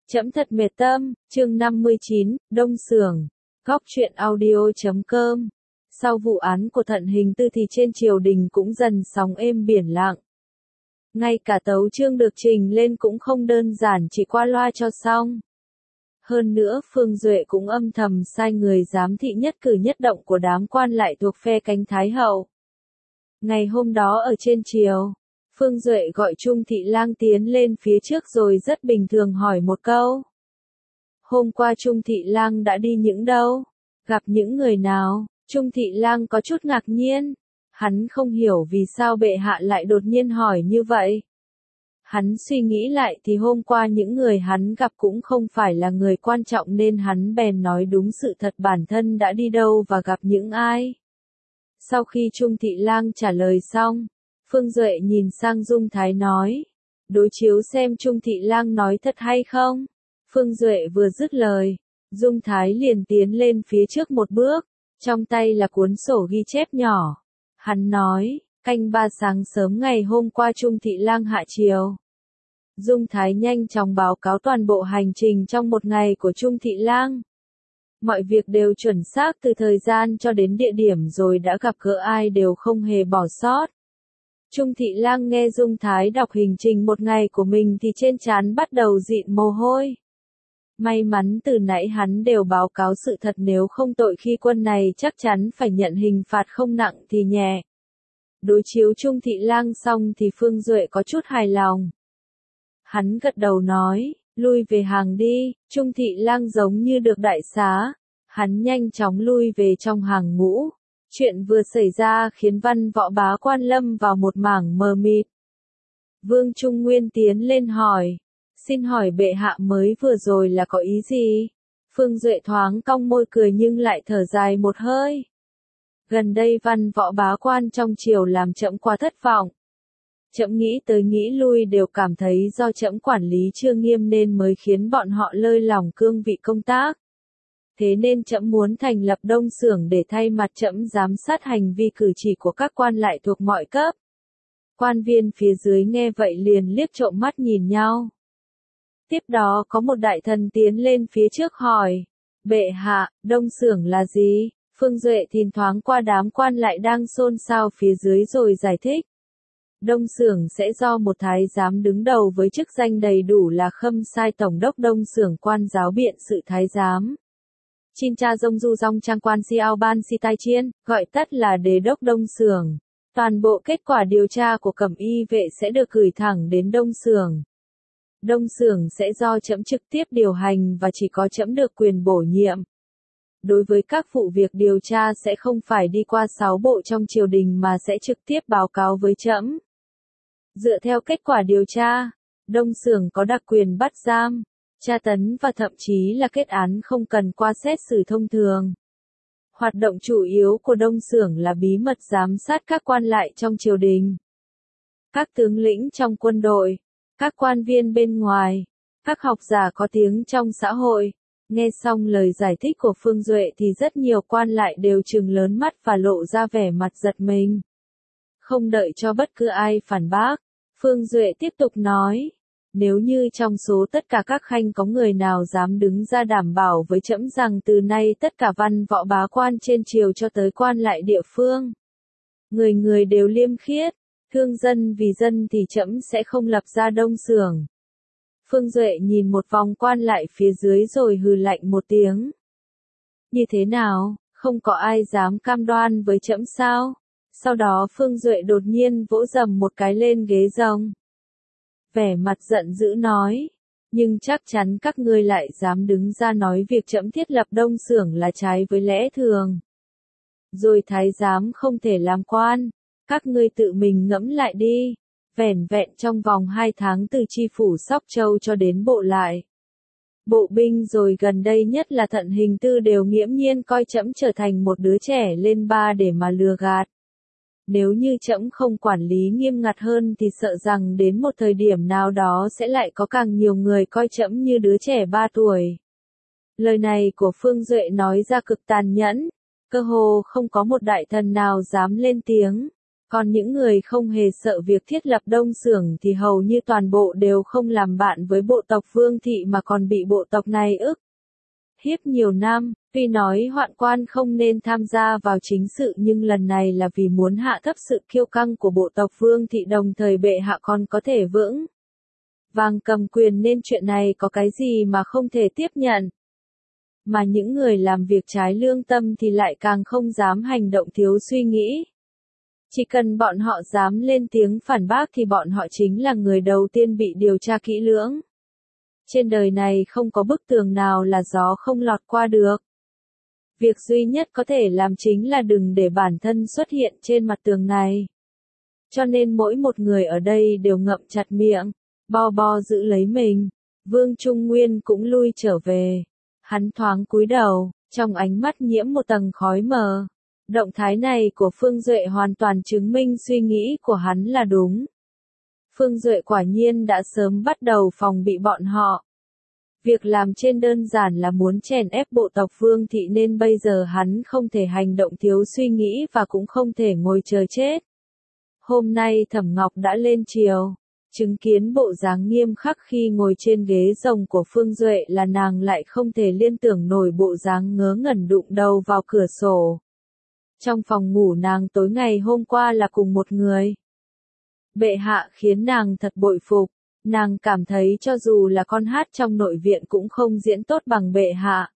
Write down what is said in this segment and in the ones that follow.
Trẫm thật mệt tâm, chương 59, Đông Xưởng, Góc truyện audio.com. Sau vụ án của Thận Hình Tư thì trên triều đình cũng dần sóng êm biển lặng. Ngay cả tấu chương được trình lên cũng không đơn giản chỉ qua loa cho xong. Hơn nữa Phương Duệ cũng âm thầm sai người giám thị nhất cử nhất động của đám quan lại thuộc phe cánh Thái Hậu. Ngày hôm đó ở trên triều, Phương Duệ gọi Trung Thị Lang tiến lên phía trước rồi rất bình thường hỏi một câu. Hôm qua Trung Thị Lang đã đi những đâu? Gặp những người nào? Trung Thị Lang có chút ngạc nhiên. Hắn không hiểu vì sao bệ hạ lại đột nhiên hỏi như vậy. Hắn suy nghĩ lại thì hôm qua những người hắn gặp cũng không phải là người quan trọng nên hắn bèn nói đúng sự thật bản thân đã đi đâu và gặp những ai. Sau khi Trung Thị Lang trả lời xong, Phương Duệ nhìn sang Dung Thái nói, đối chiếu xem Trung Thị Lang nói thật hay không. Phương Duệ vừa dứt lời, Dung Thái liền tiến lên phía trước một bước, trong tay là cuốn sổ ghi chép nhỏ. Hắn nói, canh 3 sáng sớm ngày hôm qua Trung Thị Lang hạ triều. Dung Thái nhanh chóng báo cáo toàn bộ hành trình trong một ngày của Trung Thị Lang. Mọi việc đều chuẩn xác từ thời gian cho đến địa điểm rồi đã gặp gỡ ai đều không hề bỏ sót. Trung Thị Lang nghe Dung Thái đọc hành trình một ngày của mình thì trên trán bắt đầu dịn mồ hôi. May mắn từ nãy hắn đều báo cáo sự thật, nếu không tội khi quân này chắc chắn phải nhận hình phạt không nặng thì nhẹ. Đối chiếu Trung Thị Lang xong thì Phương Duệ có chút hài lòng. Hắn gật đầu nói, lui về hàng đi. Trung Thị Lang giống như được đại xá. Hắn nhanh chóng lui về trong hàng ngũ. Chuyện vừa xảy ra khiến văn võ bá quan lâm vào một mảng mờ mịt. Vương Trung Nguyên tiến lên hỏi, xin hỏi bệ hạ mới vừa rồi là có ý gì? Phương Duệ thoáng cong môi cười nhưng lại thở dài một hơi. Gần đây văn võ bá quan trong triều làm trẫm quá thất vọng. Trẫm nghĩ tới nghĩ lui đều cảm thấy do trẫm quản lý chưa nghiêm nên mới khiến bọn họ lơi lỏng cương vị công tác. Thế nên trẫm muốn thành lập Đông Xưởng để thay mặt trẫm giám sát hành vi cử chỉ của các quan lại thuộc mọi cấp. Quan viên phía dưới nghe vậy liền liếc trộm mắt nhìn nhau. Tiếp đó có một đại thần tiến lên phía trước hỏi, bệ hạ, Đông Xưởng là gì? Phương Duệ nhìn thoáng qua đám quan lại đang xôn xao phía dưới rồi giải thích. Đông Xưởng sẽ do một thái giám đứng đầu với chức danh đầy đủ là Khâm Sai Tổng đốc Đông Xưởng Quan giáo biện sự thái giám. Chin cha dông du dong trang quan si ao ban si tai chiên, gọi tắt là đế đốc Đông Xưởng. Toàn bộ kết quả điều tra của Cẩm Y vệ sẽ được gửi thẳng đến Đông Xưởng. Đông Xưởng sẽ do trẫm trực tiếp điều hành và chỉ có trẫm được quyền bổ nhiệm. Đối với các vụ việc điều tra sẽ không phải đi qua 6 bộ trong triều đình mà sẽ trực tiếp báo cáo với trẫm. Dựa theo kết quả điều tra, Đông Xưởng có đặc quyền bắt giam, tra tấn và thậm chí là kết án không cần qua xét xử thông thường. Hoạt động chủ yếu của Đông Xưởng là bí mật giám sát các quan lại trong triều đình, các tướng lĩnh trong quân đội, các quan viên bên ngoài, các học giả có tiếng trong xã hội. Nghe xong lời giải thích của Phương Duệ thì rất nhiều quan lại đều trừng lớn mắt và lộ ra vẻ mặt giật mình. Không đợi cho bất cứ ai phản bác, Phương Duệ tiếp tục nói, nếu như trong số tất cả các khanh có người nào dám đứng ra đảm bảo với trẫm rằng từ nay tất cả văn võ bá quan trên triều cho tới quan lại địa phương, người người đều liêm khiết, thương dân vì dân thì trẫm sẽ không lập ra Đông Xưởng. Phương Duệ nhìn một vòng quan lại phía dưới rồi hừ lạnh một tiếng. Như thế nào, không có ai dám cam đoan với trẫm sao? Sau đó Phương Duệ đột nhiên vỗ dầm một cái lên ghế rồng. Vẻ mặt giận dữ nói, nhưng chắc chắn các ngươi lại dám đứng ra nói việc trẫm thiết lập Đông Xưởng là trái với lẽ thường. Rồi thái giám không thể làm quan, các ngươi tự mình ngẫm lại đi. Vẻn vẹn trong vòng 2 tháng từ chi phủ Sóc Châu cho đến bộ lại, bộ binh rồi gần đây nhất là Thận Hình Tư đều nghiễm nhiên coi trẫm trở thành một đứa trẻ lên ba để mà lừa gạt. Nếu như trẫm không quản lý nghiêm ngặt hơn thì sợ rằng đến một thời điểm nào đó sẽ lại có càng nhiều người coi trẫm như đứa trẻ 3 tuổi. Lời này của Phương Duệ nói ra cực tàn nhẫn, cơ hồ không có một đại thần nào dám lên tiếng. Còn những người không hề sợ việc thiết lập đông xưởng thì hầu như toàn bộ đều không làm bạn với bộ tộc Vương Thị mà còn bị bộ tộc này ức hiếp nhiều năm. Tuy nói Hoạn Quan không nên tham gia vào chính sự nhưng lần này là vì muốn hạ thấp sự kiêu căng của bộ tộc Vương Thị, đồng thời bệ hạ còn có thể vững vàng cầm quyền, nên chuyện này có cái gì mà không thể tiếp nhận. Mà những người làm việc trái lương tâm thì lại càng không dám hành động thiếu suy nghĩ. Chỉ cần bọn họ dám lên tiếng phản bác thì bọn họ chính là người đầu tiên bị điều tra kỹ lưỡng. Trên đời này không có bức tường nào là gió không lọt qua được. Việc duy nhất có thể làm chính là đừng để bản thân xuất hiện trên mặt tường này. Cho nên mỗi một người ở đây đều ngậm chặt miệng, bo bo giữ lấy mình. Vương Trung Nguyên cũng lui trở về. Hắn thoáng cúi đầu, trong ánh mắt nhiễm một tầng khói mờ. Động thái này của Phương Duệ hoàn toàn chứng minh suy nghĩ của hắn là đúng. Phương Duệ quả nhiên đã sớm bắt đầu phòng bị bọn họ. Việc làm trên đơn giản là muốn chèn ép bộ tộc Vương Thị, nên bây giờ hắn không thể hành động thiếu suy nghĩ và cũng không thể ngồi chờ chết. Hôm nay Thẩm Ngọc đã lên triều. Chứng kiến bộ dáng nghiêm khắc khi ngồi trên ghế rồng của Phương Duệ là nàng lại không thể liên tưởng nổi bộ dáng ngớ ngẩn đụng đầu vào cửa sổ. Trong phòng ngủ nàng tối ngày hôm qua là cùng một người. Bệ hạ khiến nàng thật bội phục, nàng cảm thấy cho dù là con hát trong nội viện cũng không diễn tốt bằng bệ hạ.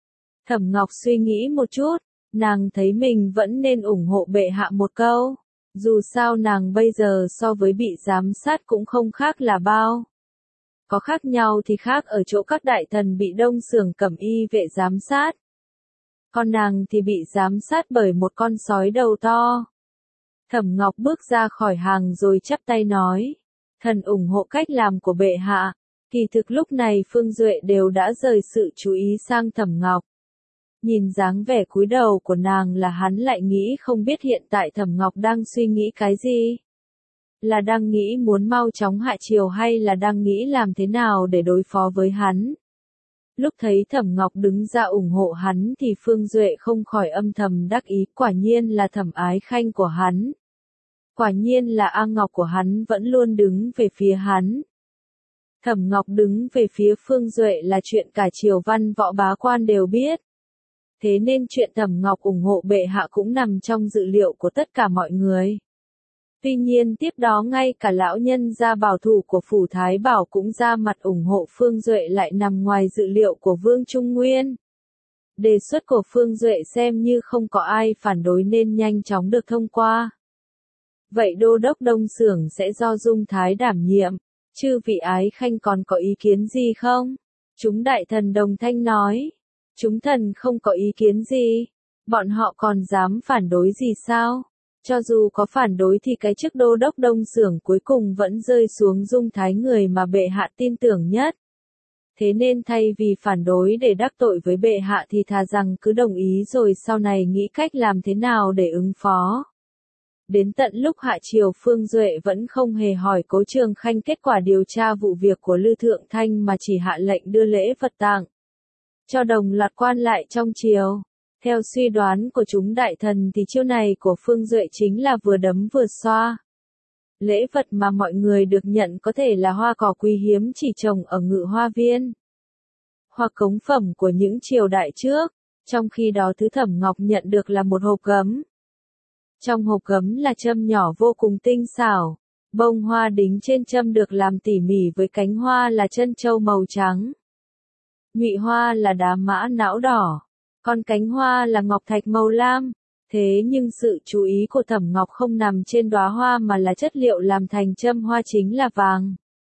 Thẩm Ngọc suy nghĩ một chút, nàng thấy mình vẫn nên ủng hộ bệ hạ một câu. Dù sao nàng bây giờ so với bị giám sát cũng không khác là bao. Có khác nhau thì khác ở chỗ các đại thần bị đông xưởng cẩm y vệ giám sát. Còn nàng thì bị giám sát bởi một con sói đầu to. Thẩm Ngọc bước ra khỏi hàng rồi chắp tay nói. Thần ủng hộ cách làm của bệ hạ. Kỳ thực lúc này Phương Duệ đều đã rời sự chú ý sang Thẩm Ngọc. Nhìn dáng vẻ cúi đầu của nàng là hắn lại nghĩ không biết hiện tại Thẩm Ngọc đang suy nghĩ cái gì. Là đang nghĩ muốn mau chóng hạ triều hay là đang nghĩ làm thế nào để đối phó với hắn. Lúc thấy Thẩm Ngọc đứng ra ủng hộ hắn thì Phương Duệ không khỏi âm thầm đắc ý, quả nhiên là Thẩm Ái Khanh của hắn. Quả nhiên là A Ngọc của hắn vẫn luôn đứng về phía hắn. Thẩm Ngọc đứng về phía Phương Duệ là chuyện cả triều văn võ bá quan đều biết. Thế nên chuyện Thẩm Ngọc ủng hộ bệ hạ cũng nằm trong dự liệu của tất cả mọi người. Tuy nhiên tiếp đó ngay cả lão nhân gia bảo thủ của Phủ Thái Bảo cũng ra mặt ủng hộ Phương Duệ lại nằm ngoài dự liệu của Vương Trung Nguyên. Đề xuất của Phương Duệ xem như không có ai phản đối nên nhanh chóng được thông qua. Vậy đô đốc Đông Xưởng sẽ do Dung Thái đảm nhiệm, chư vị Ái Khanh còn có ý kiến gì không? Chúng đại thần đồng thanh nói. Chúng thần không có ý kiến gì. Bọn họ còn dám phản đối gì sao? Cho dù có phản đối thì cái chức đô đốc Đông Xưởng cuối cùng vẫn rơi xuống Dung Thái, người mà bệ hạ tin tưởng nhất. Thế nên thay vì phản đối để đắc tội với bệ hạ thì thà rằng cứ đồng ý rồi sau này nghĩ cách làm thế nào để ứng phó. Đến tận lúc hạ triều Phương Duệ vẫn không hề hỏi Cố Trường Khanh kết quả điều tra vụ việc của Lư Thượng Thanh mà chỉ hạ lệnh đưa lễ vật tặng cho đồng loạt quan lại trong triều. Theo suy đoán của chúng đại thần thì chiêu này của Phương Duệ chính là vừa đấm vừa xoa. Lễ vật mà mọi người được nhận có thể là hoa cỏ quý hiếm chỉ trồng ở Ngự Hoa Viên, hoặc cống phẩm của những triều đại trước, trong khi đó thứ Thẩm Ngọc nhận được là một hộp gấm. Trong hộp gấm là châm nhỏ vô cùng tinh xảo, bông hoa đính trên châm được làm tỉ mỉ với cánh hoa là trân châu màu trắng. Nhụy hoa là đá mã não đỏ, còn cánh hoa là ngọc thạch màu lam. Thế nhưng sự chú ý của Thẩm Ngọc không nằm trên đóa hoa mà là chất liệu làm thành châm hoa chính là vàng.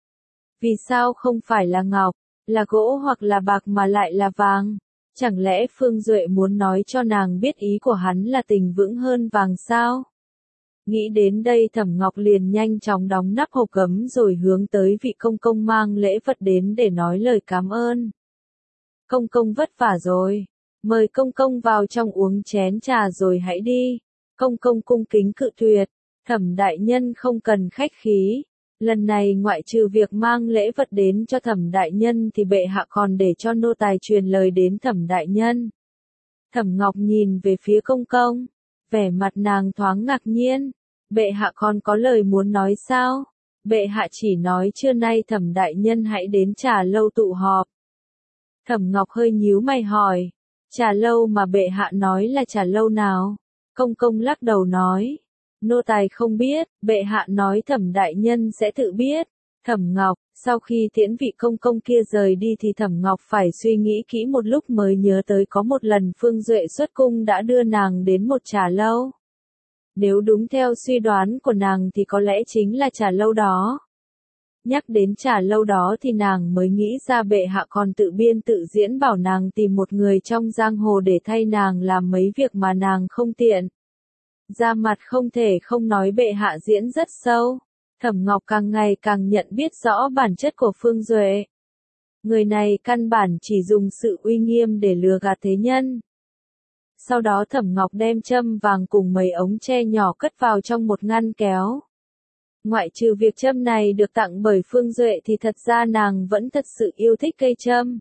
Vì sao không phải là ngọc, là gỗ hoặc là bạc mà lại là vàng? Chẳng lẽ Phương Duệ muốn nói cho nàng biết ý của hắn là tình vững hơn vàng sao? Nghĩ đến đây Thẩm Ngọc liền nhanh chóng đóng nắp hộp gấm rồi hướng tới vị công công mang lễ vật đến để nói lời cảm ơn. Công công vất vả rồi. Mời công công vào trong uống chén trà rồi hãy đi. Công công cung kính cự tuyệt. Thẩm đại nhân không cần khách khí. Lần này ngoại trừ việc mang lễ vật đến cho Thẩm đại nhân thì bệ hạ còn để cho nô tài truyền lời đến Thẩm đại nhân. Thẩm Ngọc nhìn về phía công công. Vẻ mặt nàng thoáng ngạc nhiên. Bệ hạ còn có lời muốn nói sao? Bệ hạ chỉ nói trưa nay Thẩm đại nhân hãy đến trà lâu tụ họp. Thẩm Ngọc hơi nhíu mày hỏi, trà lâu mà bệ hạ nói là trà lâu nào? Công công lắc đầu nói, nô tài không biết, bệ hạ nói Thẩm đại nhân sẽ tự biết. Thẩm Ngọc, sau khi tiễn vị công công kia rời đi thì Thẩm Ngọc phải suy nghĩ kỹ một lúc mới nhớ tới có một lần Phương Duệ xuất cung đã đưa nàng đến một trà lâu. Nếu đúng theo suy đoán của nàng thì có lẽ chính là trà lâu đó. Nhắc đến trà lâu đó thì nàng mới nghĩ ra bệ hạ còn tự biên tự diễn bảo nàng tìm một người trong giang hồ để thay nàng làm mấy việc mà nàng không tiện. Ra mặt không thể không nói bệ hạ diễn rất sâu. Thẩm Ngọc càng ngày càng nhận biết rõ bản chất của Phương Duệ. Người này căn bản chỉ dùng sự uy nghiêm để lừa gạt thế nhân. Sau đó Thẩm Ngọc đem châm vàng cùng mấy ống tre nhỏ cất vào trong một ngăn kéo. Ngoại trừ việc châm này được tặng bởi Phương Duệ thì thật ra nàng vẫn thật sự yêu thích cây châm.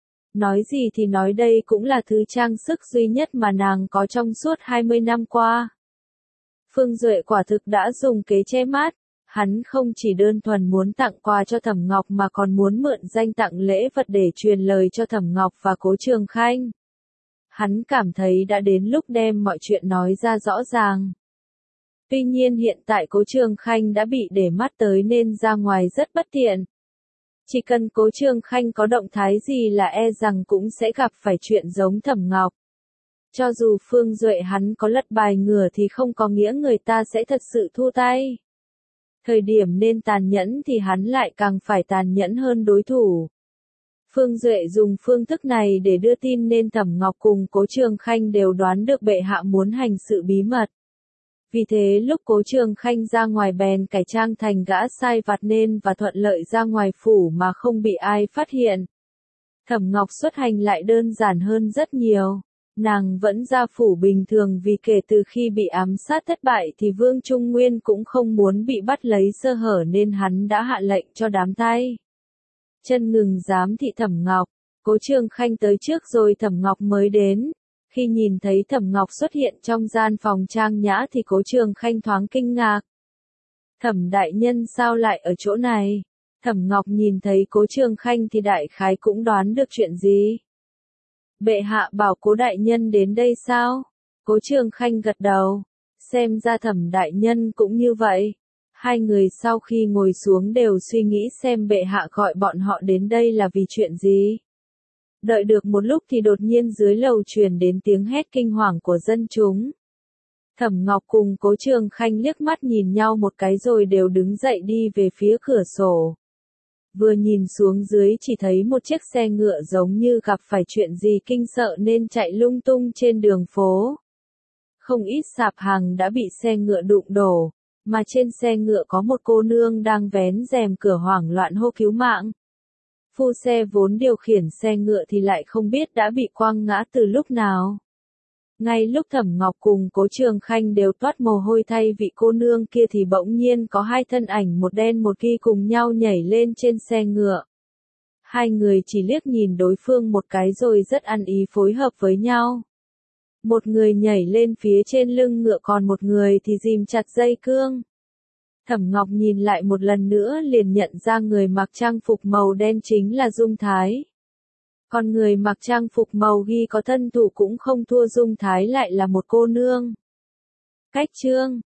Nói gì thì nói đây cũng là thứ trang sức duy nhất mà nàng có trong suốt 20 năm qua. Phương Duệ quả thực đã dùng kế che mắt. Hắn không chỉ đơn thuần muốn tặng quà cho Thẩm Ngọc mà còn muốn mượn danh tặng lễ vật để truyền lời cho Thẩm Ngọc và Cố Trường Khanh. Hắn cảm thấy đã đến lúc đem mọi chuyện nói ra rõ ràng. Tuy nhiên hiện tại Cố Trường Khanh đã bị để mắt tới nên ra ngoài rất bất tiện. Chỉ cần Cố Trường Khanh có động thái gì là e rằng cũng sẽ gặp phải chuyện giống Thẩm Ngọc. Cho dù Phương Duệ hắn có lật bài ngửa thì không có nghĩa người ta sẽ thật sự thua tay. Thời điểm nên tàn nhẫn thì hắn lại càng phải tàn nhẫn hơn đối thủ. Phương Duệ dùng phương thức này để đưa tin nên Thẩm Ngọc cùng Cố Trường Khanh đều đoán được bệ hạ muốn hành sự bí mật. Vì thế lúc Cố Trường Khanh ra ngoài bèn cải trang thành gã sai vặt nên và thuận lợi ra ngoài phủ mà không bị ai phát hiện. Thẩm Ngọc xuất hành lại đơn giản hơn rất nhiều. Nàng vẫn ra phủ bình thường vì kể từ khi bị ám sát thất bại thì Vương Trung Nguyên cũng không muốn bị bắt lấy sơ hở nên hắn đã hạ lệnh cho đám tay chân ngừng giám thị Thẩm Ngọc. Cố Trường Khanh tới trước rồi Thẩm Ngọc mới đến. Khi nhìn thấy Thẩm Ngọc xuất hiện trong gian phòng trang nhã thì Cố Trường Khanh thoáng kinh ngạc. Thẩm đại nhân sao lại ở chỗ này? Thẩm Ngọc nhìn thấy Cố Trường Khanh thì đại khái cũng đoán được chuyện gì. Bệ hạ bảo Cố đại nhân đến đây sao? Cố Trường Khanh gật đầu. Xem ra Thẩm đại nhân cũng như vậy. Hai người sau khi ngồi xuống đều suy nghĩ xem bệ hạ gọi bọn họ đến đây là vì chuyện gì. Đợi được một lúc thì đột nhiên dưới lầu truyền đến tiếng hét kinh hoàng của dân chúng. Thẩm Ngọc cùng Cố Trường Khanh liếc mắt nhìn nhau một cái rồi đều đứng dậy đi về phía cửa sổ. Vừa nhìn xuống dưới chỉ thấy một chiếc xe ngựa giống như gặp phải chuyện gì kinh sợ nên chạy lung tung trên đường phố. Không ít sạp hàng đã bị xe ngựa đụng đổ, mà trên xe ngựa có một cô nương đang vén rèm cửa hoảng loạn hô cứu mạng. Phu xe vốn điều khiển xe ngựa thì lại không biết đã bị quăng ngã từ lúc nào. Ngay lúc Thẩm Ngọc cùng Cố Trường Khanh đều toát mồ hôi thay vị cô nương kia thì bỗng nhiên có hai thân ảnh một đen một ghi cùng nhau nhảy lên trên xe ngựa. Hai người chỉ liếc nhìn đối phương một cái rồi rất ăn ý phối hợp với nhau. Một người nhảy lên phía trên lưng ngựa còn một người thì ghim chặt dây cương. Thẩm Ngọc nhìn lại một lần nữa liền nhận ra người mặc trang phục màu đen chính là Dung Thái. Còn người mặc trang phục màu ghi có thân thủ cũng không thua Dung Thái lại là một cô nương. Cách chương